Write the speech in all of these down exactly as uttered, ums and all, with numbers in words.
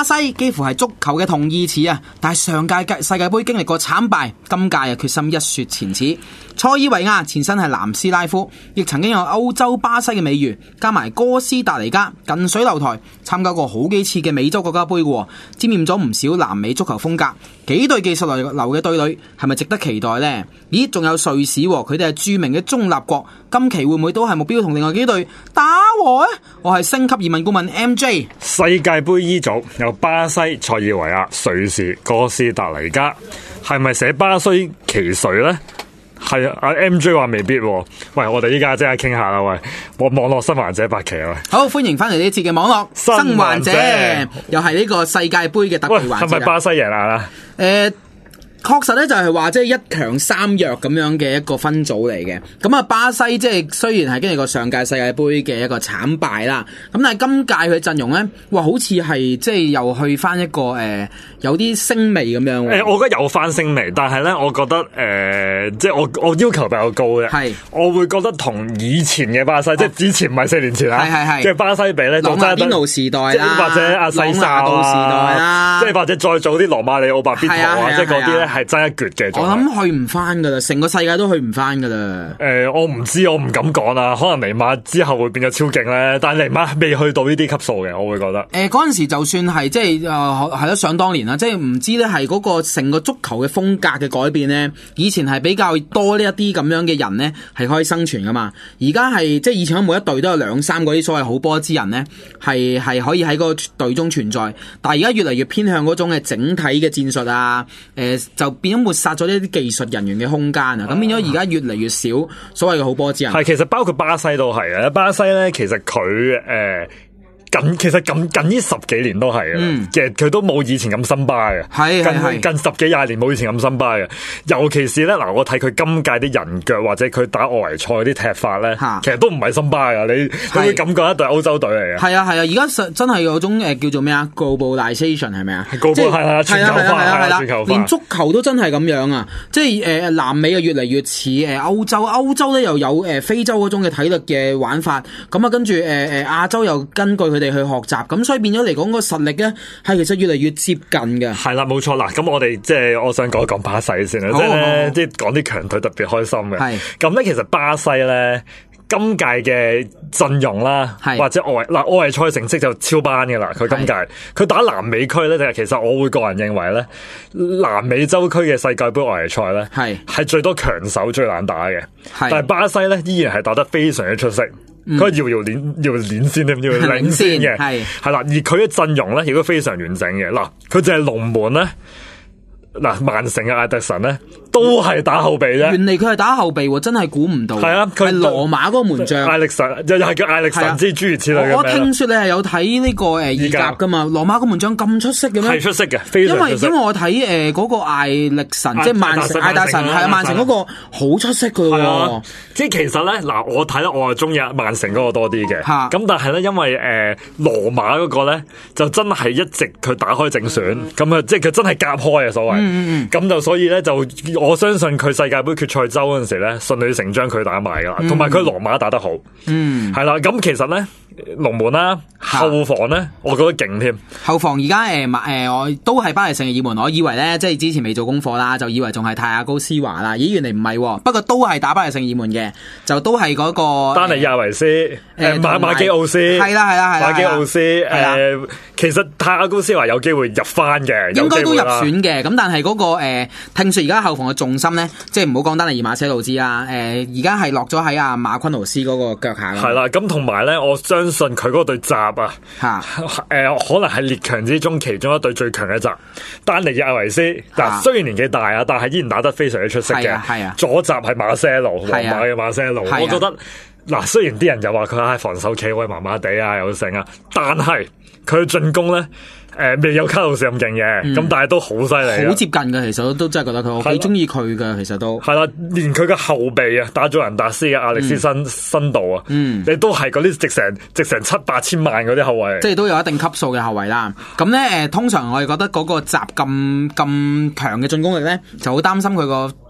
西幾乎係足球嘅同義詞啊，但係上屆世界盃經歷過慘敗，今屆又決心一雪前恥。塞爾維亞前身係南斯拉夫，亦曾經有歐洲巴西嘅美譽，加埋哥斯達黎加近水樓台，參加過好幾次嘅美洲國家盃嘅，沾染咗唔少南美足球風格。幾隊技術流流嘅對壘係咪值得期待呢？咦，仲有瑞士，佢哋係著名嘅中立國，今期會唔會都係目標同另外幾隊打和呢？我係星級移民顧問 M J。 世界盃 E 組有巴西、塞爾維亞、瑞士、哥斯達黎加，係咪寫巴西奇瑞呢？係啊，阿 M J 話未必喎。喂，我哋依家即刻傾下啦。喂，我網絡生還者八期啊。 好，歡迎翻嚟呢節嘅網絡生還者，又係呢個世界盃嘅特別環節。 係咪巴西贏啦？誒、 呃。確實咧就係話即係一強三弱咁樣嘅一個分組嚟嘅，咁啊巴西即係雖然係經歷過上屆世界盃嘅一個慘敗啦，咁但係今屆佢陣容咧，哇好似係即係又去翻一個誒、呃、有啲星味咁樣。誒、 欸，我覺得有翻星味，但係咧，我覺得誒、呃，即係我我要求比較高嘅，係我會覺得同以前嘅巴西，哦、即係之前唔係四年前啦，係係係，即係巴西比咧，朗拿甸奴時代啦，或者阿西薩啊，時代啦，即係或者再早啲羅馬里奧白必圖啊，即係嗰啲咧。係爭一橛嘅， 我諗去唔翻噶啦，成個世界都去唔翻噶啦。 誒、呃，我唔知，我唔敢講啦。可能尼馬之後會變咗超勁咧，但係尼馬未去到呢啲級數嘅，我會覺得。誒、 呃，嗰陣時就算係即係誒係咯，想當年啦，即係唔知咧係嗰個成個足球嘅風格嘅改變咧。以前係比較多呢一啲咁樣嘅人咧，係可以生存噶嘛。而家係即係以前每一隊都有兩三個啲所謂好波之人咧，係係可以喺個隊中存在。但係而家越嚟越偏向嗰種嘅整體嘅戰術啊，誒、呃。就變咗抹殺咗呢啲技術人員嘅空間啊！咁變咗而家越嚟越少所謂嘅好波之人。 係，其實包括巴西都係嘅。巴西咧，其實佢誒。呃近其實近近呢十幾年都係嘅，嗯、其實佢都冇以前咁森巴嘅，係近近十幾廿年冇以前咁森巴嘅。尤其是咧嗱，我睇佢今屆啲人腳或者佢打外圍賽啲踢法咧，其實都唔係森巴㗎。你你會感覺一隊歐洲隊嚟嘅。係啊係啊，而家真係有種誒叫做咩啊 globalization 係咪啊？即係係啊全球化係啦，連足球都真係咁樣啊！即係誒南美啊越嚟越似誒歐洲，歐洲咧又有誒非洲嗰種嘅體力嘅玩法，咁啊跟住誒誒亞洲又根據佢哋去學習，咁所以變咗嚟講個實力咧係其實越嚟越接近嘅。係啦，冇錯啦。咁我哋即係我想講一講巴西先啦，即係咧即係講啲強隊特別開心嘅。係咁咧，其實巴西咧今屆嘅陣容啦，或者外嗱外圍賽成績就超班嘅啦。佢今屆佢打南美區咧，其實我會個人認為咧，南美洲區嘅世界盃外圍賽咧係係最多強手最難打嘅。但係巴西咧依然係打得非常之出色。佢遙遙領遙領先定要領先嘅，係係啦，而佢嘅陣容咧亦都非常完整嘅。嗱，佢就係龍門咧，嗱曼城嘅艾迪臣咧都係打後備啫。原嚟佢係打後備，真係估唔到。係啊，佢係羅馬嗰個門將艾力神，又又係叫艾力神之諸如此類嘅。我聽說你係有睇呢個誒意甲噶嘛？羅馬個門將咁出色嘅咩？係出色嘅，非常出色。因為因為我睇誒嗰個艾力神，即係曼城艾達臣，係啊曼城嗰個好出色噶。即係其實咧，嗱我睇咧，我係中意曼城嗰個多啲嘅。咁但係咧，因為誒羅馬嗰個咧，就真係一直佢打開正選，咁啊即係佢真係夾開啊所謂。嗯咁就所以咧就我相信佢世界盃決賽周嗰陣時咧順理成章佢打埋噶啦，同埋佢羅馬打得好。嗯，係啦。咁其實咧龍門啦、啊、後防咧，我覺得勁添。後防而家誒誒我都係巴黎聖日耳門，我以為咧即係之前未做功課啦，就以為仲係泰亞高斯華啦。咦，原嚟唔係，不過都係打巴黎聖日耳門嘅，就都係嗰、那個丹尼亞維斯誒、呃、馬馬基奧斯係啦係啦係啦馬基奧斯誒、呃，其實泰亞高斯華有機會入翻嘅，應該都入選嘅。咁但係嗰、那個誒、呃，聽說而家後防嘅重心咧，即係唔好講丹尼爾馬車路茲啦，誒而家係落咗喺阿馬昆奴斯嗰個腳下。係啦，咁同埋咧，我相信佢嗰隊閘啊，吓誒、呃、可能係列強之中其中一隊最強嘅閘。丹尼爾亞維斯嗱，雖然年紀大啊，但係依然打得非常之出色嘅。係啊，左閘係馬些路，皇馬嘅馬些路，我覺得嗱，雖然啲人又話佢喺防守企位麻麻地啊，有成啊，但係佢嘅進攻咧。誒、呃，未有卡路士咁勁嘅，咁、嗯、但係都好犀利，好接近嘅。其實我都真係覺得佢，我幾中意佢嘅。其實都係啦，連佢嘅後備啊，打祖雲達斯嘅亞歷斯新新道啊，嗯，你都係嗰啲值成值成七八千萬嗰啲後衛，即係都有一定級數嘅後衛啦。咁咧，誒，通常我哋覺得嗰個閘咁咁強嘅進攻力咧，就好擔心佢個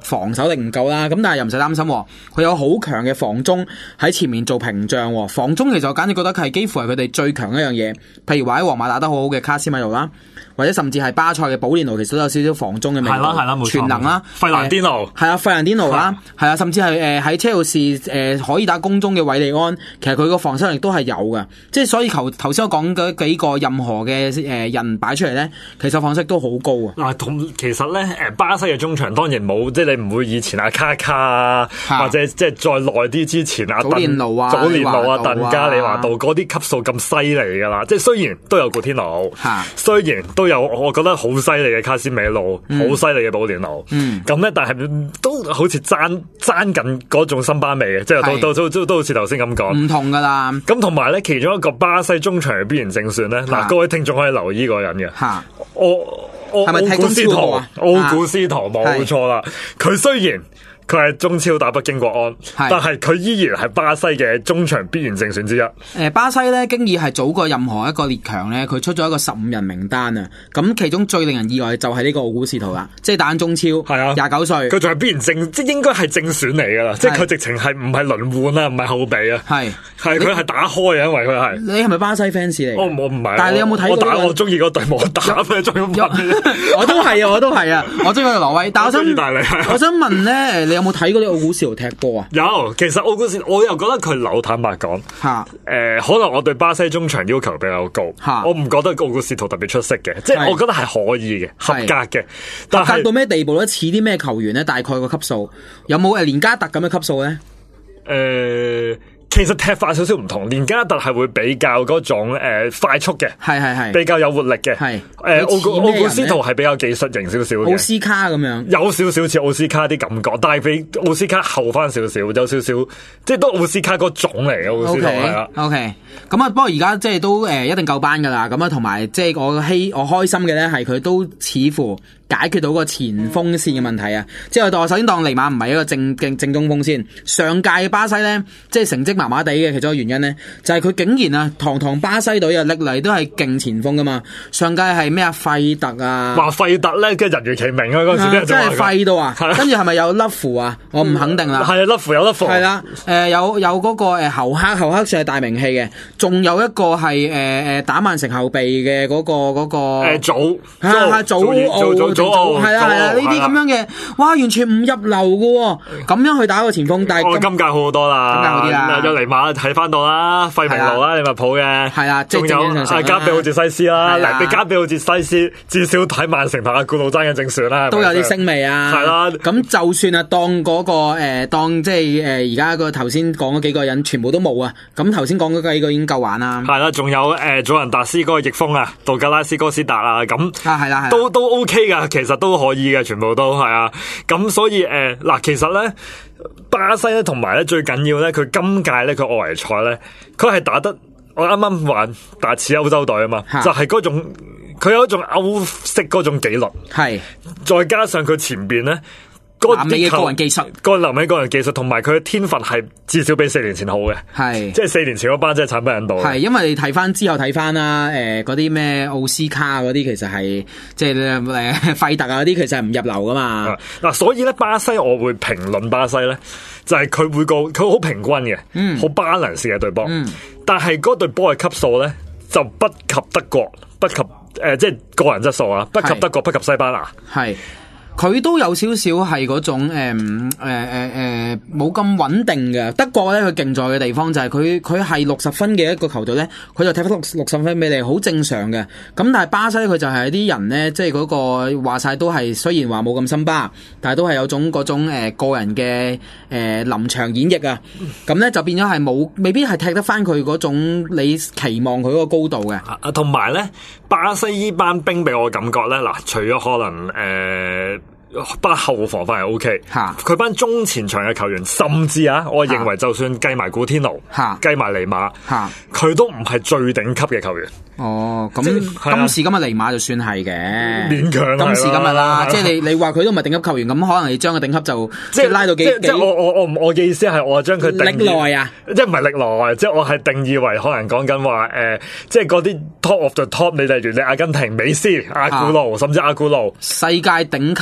防守力唔夠啦，咁但係又唔使擔心，佢有好強嘅防中喺前面做屏障。防中其實我簡直覺得係幾乎係佢哋最強一樣嘢。譬如話喺皇馬打得好好嘅卡斯米路啦，或者甚至係巴塞嘅保連奴，其實都有少少防中嘅味道。 係啦係啦，冇錯。 全能啦， 費蘭甸奴係啊，費蘭甸奴啦，係啊，甚至係誒喺車路士誒可以打攻中嘅韋利安，其實佢個防守力都係有嘅。即係所以頭頭先我講嘅幾個任何嘅誒人擺出嚟咧，其實防守力都好高啊。 嗱，同其實咧誒巴西嘅中場當然冇，即係你唔會以前阿卡卡啊，或者即係再耐啲之前阿祖連奴啊、 祖連奴啊、鄧加利華道嗰啲級數咁犀利㗎啦。即係雖然都有古天奴，雖然都有我覺得好犀利嘅卡斯美路，好犀利嘅保連奴，咁咧、嗯、但係都好似爭爭緊嗰種森巴味嘅，即係都都都都都好似頭先咁講， 唔同㗎啦。 咁同埋咧，其中一個巴西中場嘅必然正選咧，嗱、啊、各位聽眾可以留意嗰個人嘅， 啊、 我我奧古斯圖啊，奧古斯圖冇錯啦，佢雖然佢係中超打北京國安，但係佢依然係巴西嘅中場必然正選之一。 誒，巴西咧，經已係早過任何一個列強咧，佢出咗一個十五人名單啊！咁其中最令人意外就係呢個奧古斯圖啦，即係打緊中超，係啊，廿九歲，佢仲係必然正，即係應該係正選嚟噶啦，即係佢直情係唔係輪換啊，唔係後備啊，係係佢係打開啊，因為佢係。你係咪巴西 fans 嚟？我我唔係，但係你有冇睇過？我打我中意嗰隊冇打咩，仲要問？我都係啊，我都係啊，我中意挪威，但係我想意大利，我想問咧，你有冇睇過啲奧古斯圖踢波啊？有，其實奧古斯我又覺得佢扭，坦白講，吓，誒，可能我對巴西中場要求比較高，我唔覺得奧古斯圖特別出色嘅，即係我覺得係可以嘅，合格嘅。但係合格到咩地步咧？似啲咩球員咧？大概個級數有冇誒連加特咁嘅級數咧？誒。其實踢法少少唔同，連加特係會比較嗰種誒、呃、快速嘅，係係係比較有活力嘅，係誒奧古奧古斯圖係比較技術型少少嘅，奧斯卡咁樣，有少少似奧斯卡啲感覺，但係比奧斯卡後翻少少，有少少即係都奧斯卡嗰種嚟嘅奧斯圖係啦。OK，咁啊，不過而家即係都誒一定夠班噶啦，咁啊同埋即係我希我開心嘅咧係佢都似乎解決到個前鋒線嘅問題啊！即係我首先當尼馬唔係一個正正正中鋒先，上屆嘅巴西咧，即係成績麻麻地嘅其中一個原因咧，就係、是、佢竟然啊，堂堂巴西隊啊，歷嚟都係勁前鋒噶嘛。上屆係咩啊？費特啊，話費特咧，跟人如其名啊，嗰時真係廢到啊！跟住係咪有勒芙啊？我唔肯定啦。係啊，勒芙有勒芙。係啦，誒、呃、有有嗰個誒侯克，侯克算係大名氣嘅，仲有一個係誒誒打曼城後備嘅嗰個嗰個誒祖係祖祖。係啦係啦，呢啲咁樣嘅，哇，完全唔入流嘅，咁樣去打個前鋒，但係今屆好好多啦，今屆好啲啦，有尼馬睇翻到啦，費明路啦，利物浦嘅，係啦，仲有阿加比奧捷西斯啦，嗱，你加比奧捷西斯至少睇曼城同阿古魯爭嘅正選啦，都有啲聲味啊，係啦，咁就算啊，當嗰個誒，當即係誒，而家個頭先講嗰幾個人全部都冇啊，咁頭先講嗰幾個已經夠玩啦，係啦，仲有誒祖雲達斯嗰個翼鋒啊，杜格拉斯哥斯達啊，咁啊係啦，都都 OK 噶，其實都可以嘅，全部都係啊，咁所以誒嗱、呃，其實咧巴西咧同埋咧最緊要咧，佢今屆咧佢外圍賽咧，佢係打得我啱啱話打似歐洲隊啊嘛，哈就係嗰種佢有一種歐式嗰種紀律，係再加上佢前邊咧。南美嘅個人技術，個南美個人技術同埋佢嘅天分係至少比四年前好嘅，係即係四年前嗰班真係慘不忍睹。係因為你睇翻之後睇翻啦，誒嗰啲咩奧斯卡嗰啲其實係即係誒費特啊嗰啲其實係唔入流噶嘛。嗱、啊，所以咧巴西我會評論巴西咧，就係佢每個佢好平均嘅，嗯，好 balance 嘅對波，嗯，但係嗰對波嘅級數咧就不及德國，不及誒、呃、即係個人質素啊，不及德國，不及西班牙，係。佢都有少少係嗰種誒誒誒誒冇咁穩定嘅。德國咧佢勁在嘅地方就係佢佢係六十分嘅一個球隊咧，佢就踢翻六六十分俾你，好正常嘅。咁但係巴西佢就係啲人咧，即係嗰個話晒都係雖然話冇咁森巴，但係都係有種嗰種誒、呃、個人嘅誒臨場演繹啊。咁咧就變咗係冇，未必係踢得翻佢嗰種你期望佢嗰個高度嘅。啊，同埋咧巴西依班兵俾我感覺咧，嗱，除咗可能誒。呃班後防反而 O K， 佢班中前場嘅球員，甚至啊，我認為就算計埋古天奴，計埋尼馬，佢都唔係最頂級嘅球員。哦，咁今時今日尼馬就算係嘅，勉強今時今日啦，即係你你話佢都唔係頂級球員，咁可能你將個頂級就即係拉到幾即係我我我我嘅意思係我將佢歷耐啊，即係唔係歷耐，即係我係定義為可能講緊話誒，即係嗰啲 top of the top，你例如你阿根廷美斯、阿古路，甚至阿古路，世界頂級都係。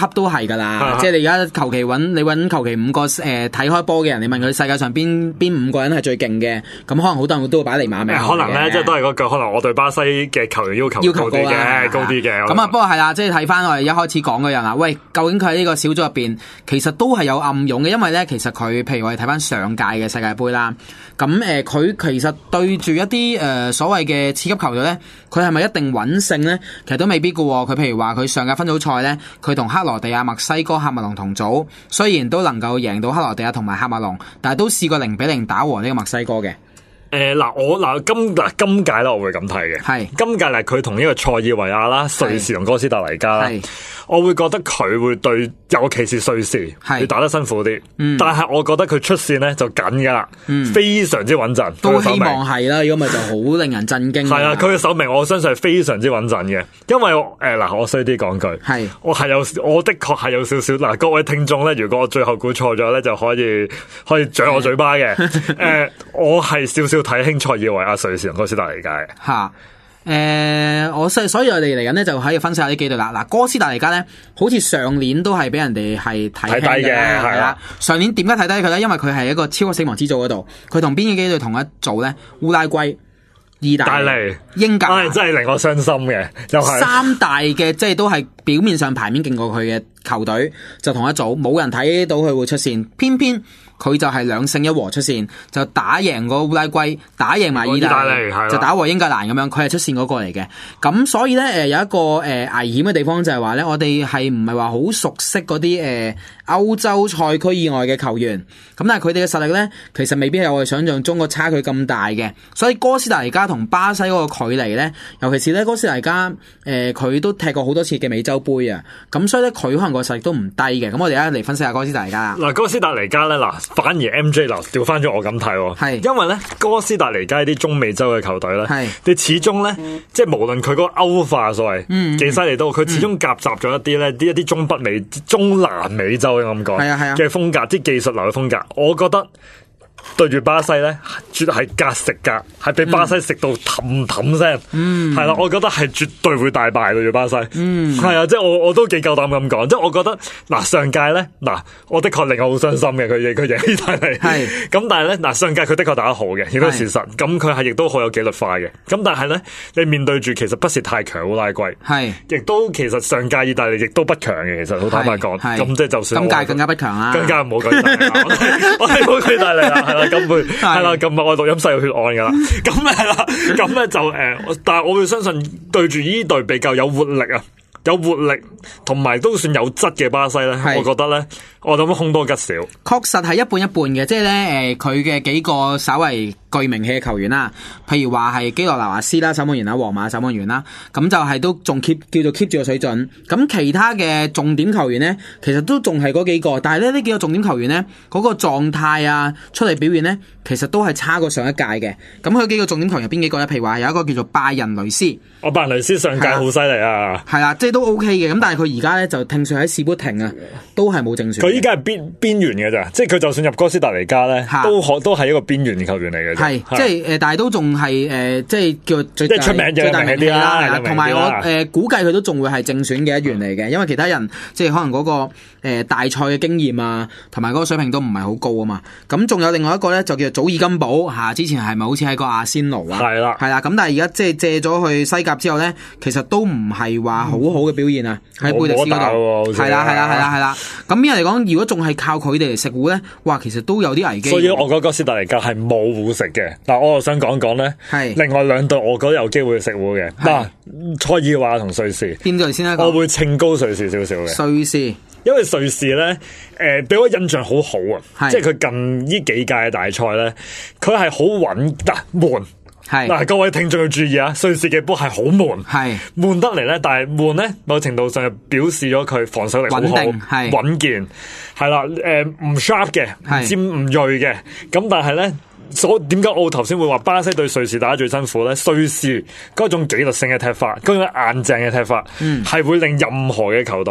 係噶啦，即係你而家求其揾你揾求其五個誒睇開波嘅人，你問佢世界上邊邊五個人係最勁嘅，咁可能好多人都會擺尼馬名。 可能咧，即係都係嗰句，可能我對巴西嘅球員要求要求高啲嘅，高啲嘅。咁啊， 不過係啦，即係睇翻我哋一開始講嗰樣啦。喂，究竟佢喺呢個小組入邊，其實都係有暗湧嘅，因為咧，其實佢譬如我哋睇翻上屆嘅世界盃啦，咁誒，佢、呃、其實對住一啲誒、呃、所謂嘅次級球隊咧，佢係咪一定穩勝咧？其實都未必噶。佢譬如話佢上屆分組賽咧，佢同克羅地亞、墨西哥、喀麥隆同組，雖然都能夠贏到克羅地亞同埋喀麥隆，但係都試過零比零打和呢個墨西哥嘅。 誒，嗱、呃、我嗱今嗱今屆咧，我會咁睇嘅。係是今屆嚟，佢同呢個塞爾維亞啦、瑞士同哥斯達黎加啦，我會覺得佢會對，尤其是瑞士，係是打得辛苦啲。嗯、但係我覺得佢出線咧就緊噶啦，嗯、非常之穩陣。 都希望係啦，如果唔係就好令人震驚。 係啊，佢嘅首名我相信係非常之穩陣嘅，因為誒嗱、呃，我衰啲講句，係是我係有，我的確係有少少嗱，各位聽眾咧，如果我最後估錯咗咧，就可以可以掌我嘴巴嘅。誒、呃，我係少少。睇輕塞爾維亞、瑞士同哥斯達黎加嘅吓，誒，我所所以我哋嚟緊咧就可以分析下呢幾隊啦。嗱，哥斯達黎加咧，好似上年都係俾人哋係睇低嘅，係啦。上年點解睇低佢咧？因為佢係一個超級死亡之組嗰度，佢同邊幾隊同一組咧？烏拉圭、意大利、英格蘭， 真係令我傷心嘅，就係三大嘅，即係都係表面上牌面勁過佢嘅球隊，就同一組，冇人睇到佢會出線，偏偏。佢就係兩勝一和出線，就打贏個烏拉圭，打贏埋意大利，意大利就打和英格蘭咁樣，佢係出線嗰個嚟嘅。咁所以咧，誒有一個誒危險嘅地方就係話咧，我哋係唔係話好熟悉嗰啲誒歐洲賽區以外嘅球員，咁但係佢哋嘅實力咧，其實未必係我哋想象中個差距咁大嘅。所以哥斯達黎加同巴西嗰個距離咧，尤其是咧哥斯達黎加誒佢都踢過好多次嘅美洲杯啊，咁所以咧佢可能個實力都唔低嘅。咁我哋而家嚟分析下哥斯達黎加。 嗱，哥斯達黎加咧嗱。反而 M J 嗱調翻咗我咁睇，係因為咧哥斯達黎加啲中美洲嘅球隊咧，係你始終咧，嗯、即係無論佢嗰個歐化所謂幾犀利都，佢、嗯、始終夾雜咗一啲咧啲一啲中北美、中南美洲嘅咁講嘅風格，啲技術流嘅風格，我覺得。對住巴西咧，絕對係格食格，係俾巴西食到氹氹聲，係啦、嗯，我覺得係絕對會大敗對住巴西，係啊、嗯，即係我我都幾夠膽咁講，即係我覺得嗱上屆咧嗱，我的確令我好傷心嘅，佢贏佢贏意大利，係咁是但係咧嗱上屆佢的確打得好嘅，亦都事實，咁佢係亦都好有紀律化嘅，咁但係咧你面對住其實不是太強烏拉圭，係亦是都其實上屆意大利亦都不強嘅，其實好坦白講，咁即係就算今屆更加不強啦， 更加唔好講意大利，我哋唔好意大利啦。係啦，咁會係啦，咁我錄音室有血案噶啦，咁係啦，咁咧就誒、呃，但係我會相信對住呢隊比較有活力啊，有活力同埋都算有質嘅巴西咧，是我覺得咧，我諗凶多吉少， 確實係一半一半嘅，即係咧誒，佢、呃、嘅幾個稍為具名氣嘅球員啦，譬如話係基羅納華斯啦，守門員啦，皇馬守門員啦，咁就係都仲 keep 叫做 keep 住個水準。咁其他嘅重點球員咧，其實都仲係嗰幾個，但係咧呢幾個重點球員咧，嗰、嗰個狀態啊，出嚟表現咧，其實都係差過上一屆嘅。咁佢幾個重點球員邊幾個咧？譬如話有一個叫做拜仁雷斯， 我拜仁雷斯上屆好犀利啊， 係啦，即係都 OK 嘅。咁但係佢而家咧就聽說喺士砵亭啊，都係冇正選。 佢依家係邊邊緣嘅咋，即係佢就算入哥斯達黎加咧，的都可都係一個邊緣嘅球員嚟嘅。 係，即係誒，但係都仲係誒，即係叫最即係出名嘅，最大名啲啦。 同埋我誒估計佢都仲會係正選嘅一員嚟嘅，因為其他人即係可能嗰個誒大賽嘅經驗啊，同埋嗰個水平都唔係好高啊嘛。咁仲有另外一個咧，就叫做祖爾金寶吓，之前係咪好似喺個阿仙奴啊？係啦，係啦。咁但係而家即係借咗去西甲之後咧，其實都唔係話好好嘅表現啊。喺貝迪斯嗰度係啦，係啦，係啦，係啦。咁邊人嚟講，如果仲係靠佢哋嚟食糊咧，哇，其實都有啲危機。 所以我覺得哥斯達黎加係冇糊食嘅。嗱，我又想講講咧，係另外兩隊，我覺得有機會食糊嘅。嗱，塞爾維亞同瑞士，邊隊先咧？我會稱高瑞士少少嘅。瑞士，因為瑞士咧，誒、呃，俾我印象好好啊，是即係佢近呢幾屆嘅大賽咧，佢係好穩得悶。係嗱，各位聽眾要注意啊！瑞士嘅波係好悶，係悶得嚟咧，但係悶咧，某程度上就表示咗佢防守力好好，係穩健，係啦，誒唔 sharp 嘅，唔尖唔銳嘅，咁但係咧，所點解我頭先會話巴西對瑞士打得最辛苦咧？瑞士嗰種紀律性嘅踢法，嗰種硬淨嘅踢法，係、嗯、會令任何嘅球隊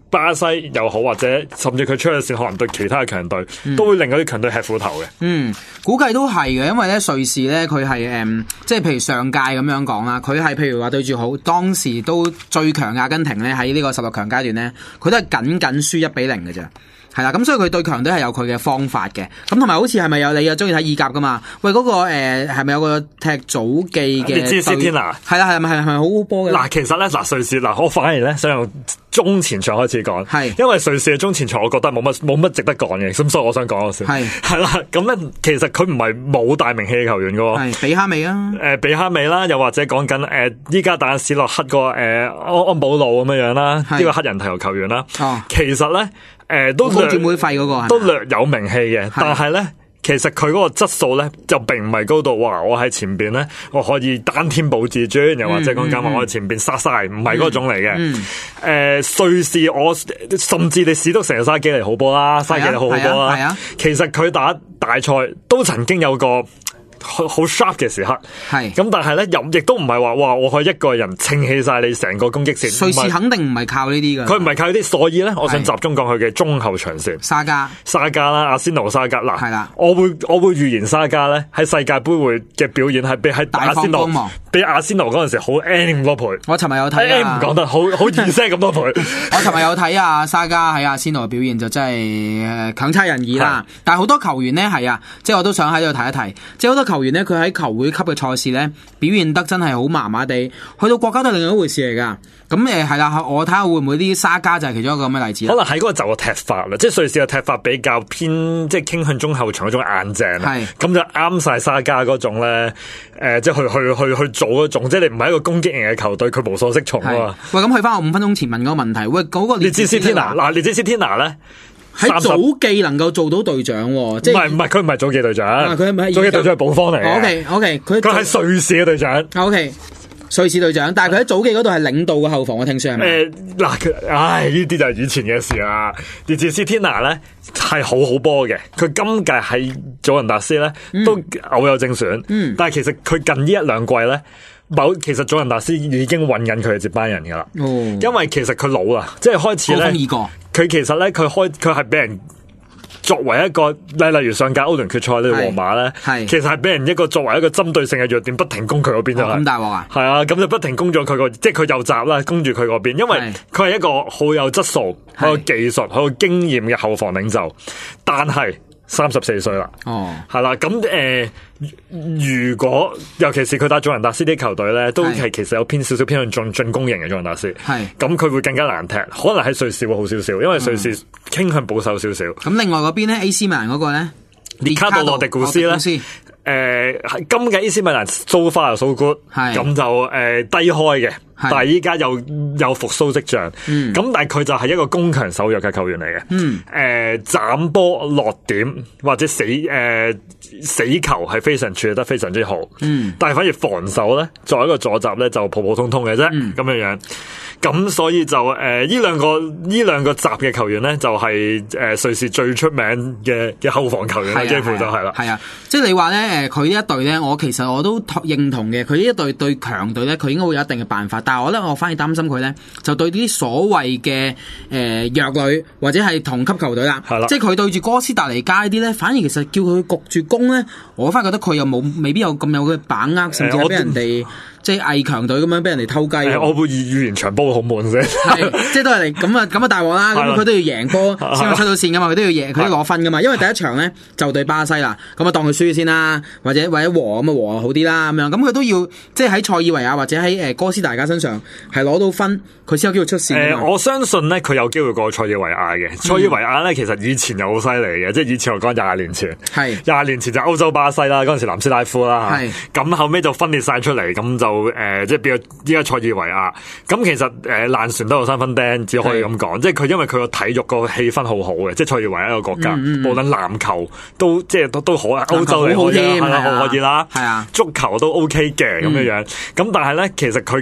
巴西又好，或者甚至佢出嘅線可能對其他嘅強隊、嗯、都會令嗰啲強隊吃苦頭嘅。 嗯，估計都係嘅，因為咧瑞士咧佢係誒，即係譬如上屆咁樣講啦，佢係譬如話對住好當時都最強阿根廷咧喺呢個十六強階段咧，佢都係僅僅輸一比零嘅啫。係啦，咁所以佢對強隊係有佢嘅方法嘅。咁同埋好似係咪有你又中意睇意甲噶嘛？喂，嗰、那個誒係咪有個踢祖記嘅？ 列支斯天拿係啦，係咪係咪好好波嘅？ 嗱，其實咧嗱，瑞士嗱，我反而咧想用中前場開始講，係因為瑞士嘅中前場，我覺得冇乜冇乜值得講嘅，咁所以我想講先。係係啦，咁咧其實佢唔係冇大名氣嘅球員噶， 係比哈美啊，誒、 呃、比哈美啦，又或者講緊誒依家打史洛克個誒安安保路咁樣樣啦，呢個黑人頭球員啦，哦、其實咧。誒、呃，都略會費嗰個都略有名氣嘅，但係咧，其實佢嗰個質素咧就並唔係高到話我喺前邊咧，我可以單天保至尊，又或者講緊話我喺前邊殺晒，唔係嗰種嚟嘅。誒、嗯呃，瑞士我甚至你史篤城沙基尼好波啦，沙基尼好好波啦。啊啊、其實佢打大賽都曾經有個好 sharp 嘅時刻，係咁，但係咧又亦都唔係話哇，我可以一個人撐起晒你成個攻擊線。 瑞士肯定唔係靠呢啲噶， 佢唔係靠呢啲，所以咧，我想集中講佢嘅中後場線。 沙加、 沙加啦，阿仙奴沙加嗱， 係啦， 我會我會預言沙加咧喺世界盃會嘅表現係比喺阿仙奴，比阿仙奴嗰陣時好 N 咁多倍。 我尋日有睇啊，唔講得好好二聲咁多倍。 我尋日有睇啊，沙加喺阿仙奴嘅表現就真係強差人意啦。但係好多球員咧係啊，即係我都想喺度提一提，即係好多球員咧佢喺球會級嘅賽事咧表現得真係好麻麻地，去到國家都係另一回事嚟噶。咁誒係啦，我睇下會唔會啲沙加就係其中一個咁嘅例子。 可能喺嗰個就個踢法啦，即係瑞士嘅踢法比較偏，即係傾向中後場嗰種硬淨，係咁就啱晒沙加嗰種咧。誒、呃，即係去去去去做嗰種，即係你唔係一個攻擊型嘅球隊，佢無所適從啊。喂，咁去翻我五分鐘前問嗰個問題，喂，嗰、那個列支斯天拿嗱，列支斯天拿咧。 喺祖記能夠做到隊長，即係唔係唔係佢唔係祖記隊長，佢唔係祖記隊長係保方嚟嘅。O K O K，佢佢係瑞士嘅隊長。O K，瑞士隊長，但係佢喺祖記嗰度係領導嘅後防，我聽說係咪？誒，嗱，唉，呢啲就係以前嘅事啦。列支斯天拿咧係好好波嘅，佢今屆喺祖雲達斯咧都偶有正選，嗯，但係其實佢近呢一兩季咧。某其實祖雲達斯已經揾緊佢嘅接班人噶啦，哦、因為其實佢老啦，即係開始咧，佢其實咧佢開佢係俾人作為一個例例如上屆歐聯決賽呢個皇馬咧，其實係俾人一個作為一個針對性嘅弱點，不停攻佢嗰邊就係咁大鑊啊！係啊，咁就不停攻咗佢個，即係佢右閘啦，攻住佢嗰邊，因為佢係一個好有質素、好有技術、好有經驗嘅後防領袖，但係三十四歲啦，哦，係啦，咁誒。呃如果尤其是佢打祖雲達斯啲球隊咧，都係其實有偏少少偏向進進攻型嘅祖雲達斯，係咁佢會更加難踢，可能喺瑞士會好少少，因為瑞士傾向保守少少。咁、嗯、另外嗰邊咧 ，A C 米蘭嗰個咧，列卡杜羅迪古斯咧，誒、呃，今嘅 A C 米蘭 so far so good， 咁就誒、呃、低開嘅。但係依家有有復甦跡象，咁、嗯、但係佢就係一個攻強守弱嘅球員嚟嘅，誒、嗯呃、斬波落點或者死誒、呃、死球係非常處理得非常之好，嗯、但係反而防守咧作為一個左閘咧就普普通通嘅啫，咁、嗯、樣樣，咁所以就誒呢兩個呢兩個閘嘅球員咧就係、是、誒、呃、瑞士最出名嘅嘅後防球員啦，幾乎就係啦， 係啊，即係你話咧誒佢呢一隊咧，我其實我都認同嘅，佢呢一隊對強隊咧，佢應該會有一定嘅辦法。但係我咧，我反而擔心佢咧，就對啲所謂嘅誒弱旅或者係同級球隊啦，即係佢對住哥斯達黎加啲咧，反而其實叫佢焗住攻咧，我反而覺得佢又冇未必有咁有嘅把握，甚至係俾人哋。即係偽強隊咁樣俾人哋偷雞、欸， 我會預言場波好悶啫。 係，即係都係嚟咁啊咁啊大鑊啦！咁佢都要贏波先出到線噶嘛，佢都要贏，佢都攞分噶嘛。因為第一場咧就對巴西啦，咁啊當佢輸先啦，或者或者和咁啊和好啲啦咁樣。咁佢都要即係喺塞爾維亞或者喺誒哥斯達黎加身上係攞到分，佢先有機會出線、 呃。我相信咧佢有機會過塞爾維亞嘅。塞爾維亞咧其實以前又好犀利嘅，即係以前我講廿年前，係廿年前就歐洲巴西啦，嗰陣時南斯拉夫啦，係咁後尾就分裂晒出嚟，咁就。誒、呃，即係變咗依家塞爾維亞，咁其實誒爛船都有三分釘，只可以咁講。即係佢因為佢個體育個氣氛好好嘅，即係塞爾維亞一個國家，嗯嗯、無論籃球都即係都都好啊，歐洲嚟可以係啦，可以啦，係啊，足球都 OK 嘅咁樣樣。咁但係咧，其實佢近呢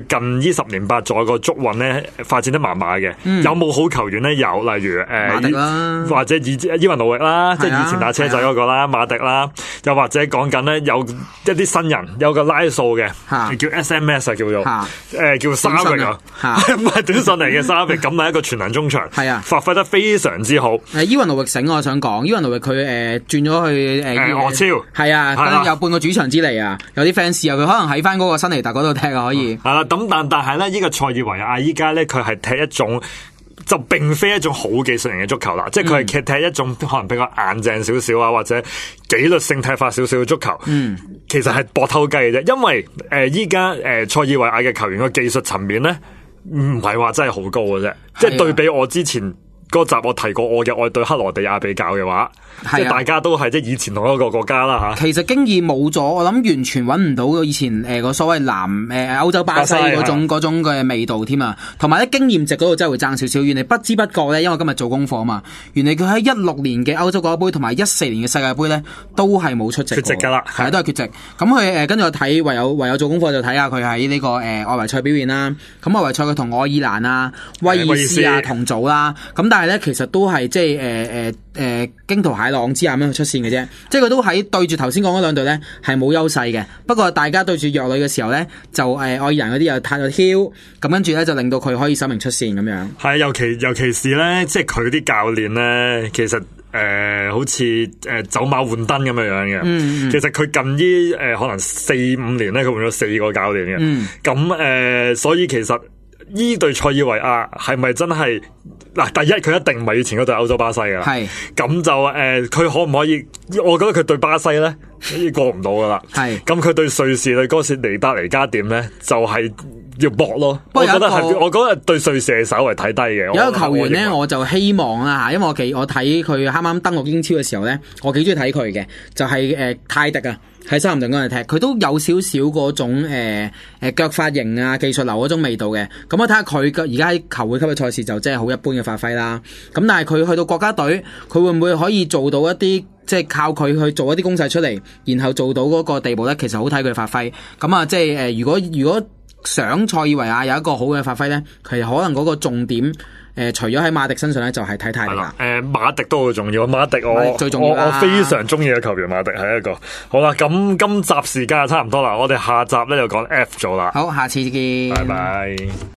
依十年八載個足運咧發展得麻麻嘅。嗯、有冇好球員咧？有，例如誒，呃、或者以伊雲奴域啦，即係以前打車仔嗰個啦，馬迪啦，又或者講緊咧有一啲新人，有個拉素嘅，叫 S M S 啊，叫做誒叫沙域啊，唔係短信嚟嘅沙域，咁係一個全能中場，係啊，發揮得非常之好。 誒，伊雲奴域醒，我想講，伊雲奴域佢誒轉咗去誒俄超， 係啊，有半個主場之利啊，有啲 fans 啊，佢可能喺翻嗰個新尼特嗰度踢啊，可以。 係啦，咁但但係咧，呢個塞爾維亞依家咧，佢係踢一種。就並非一種好技術型嘅足球啦，即係佢係踢一種可能比較硬淨少少啊，或者紀律性踢法少少嘅足球。嗯，其實係搏偷雞嘅啫，因為誒依家誒塞爾維亞嘅球員個技術層面咧，唔係話真係好高嘅啫，即係對比我之前嗰集我提過我嘅愛對克羅地亞比較嘅話。即係大家都係即係以前同一個國家啦吓， 其實經驗冇咗，我諗完全揾唔到以前誒個所謂南誒歐洲巴西嗰種嗰種嘅味道添啊，同埋咧經驗值嗰度真係會爭少少。原來不知不覺咧，因為今日做功課啊嘛，原來佢喺一六年嘅歐洲國家杯同埋一四年嘅世界杯咧，都係冇出席， 缺席噶啦， 係都係缺席。咁佢誒跟住我睇，唯有唯有做功課就睇下佢喺呢個誒、呃、外圍賽表現啦。咁外圍賽佢同愛爾蘭啊、威爾斯啊同組啦，咁但係咧其實都係即係誒誒誒驚濤蟹浪之下咁樣出線嘅啫，即係佢都喺對住頭先講嗰兩隊咧係冇優勢嘅。不過大家對住弱旅嘅時候咧，就誒、呃、愛爾蘭嗰啲又撻咗囂，咁跟住咧就令到佢可以首名出線咁樣。 係，尤其尤其是咧，即係佢啲教練咧，其實誒、呃、好似誒、呃、走馬換燈咁樣樣嘅。嗯嗯其實佢近呢誒、呃、可能四五年咧，佢換咗四個教練嘅。嗯。咁誒、呃，所以其實依隊塞爾維亞係咪真係？嗱，第一佢一定唔係以前嗰隊歐洲巴西噶啦，係咁是就誒，佢、呃、可唔可以？我覺得佢對巴西咧，過唔到噶啦，係咁佢對瑞士對哥斯尼達尼加點咧，就係、是、要搏咯。不過我覺得係，我覺得對瑞士係稍為睇低嘅。 有一個球員咧，我就希望啦吓，因為我幾我睇佢啱啱登陸英超嘅時候咧，我幾中意睇佢嘅，就係、是、誒、呃、泰迪啊。喺修咸頓嗰度踢，佢都有少少嗰種誒誒腳法型啊、技術流嗰種味道嘅。咁我睇下佢而家喺球會級嘅賽事就真係好一般嘅發揮啦。咁但係佢去到國家隊，佢會唔會可以做到一啲即係靠佢去做一啲攻勢出嚟，然後做到嗰個地步咧？其實好睇佢發揮。咁啊，即係誒，如果如果想塞爾維亞有一個好嘅發揮咧，其實可能嗰個重點。誒、呃，除咗喺馬迪身上咧，就係睇泰迪啦。 誒，馬迪都好重要。馬迪我最重要我我非常中意嘅球員，馬迪係一個。好啦，咁今集時間就差唔多啦，我哋下集咧就講 F 咗啦。 好，下次見。 拜拜。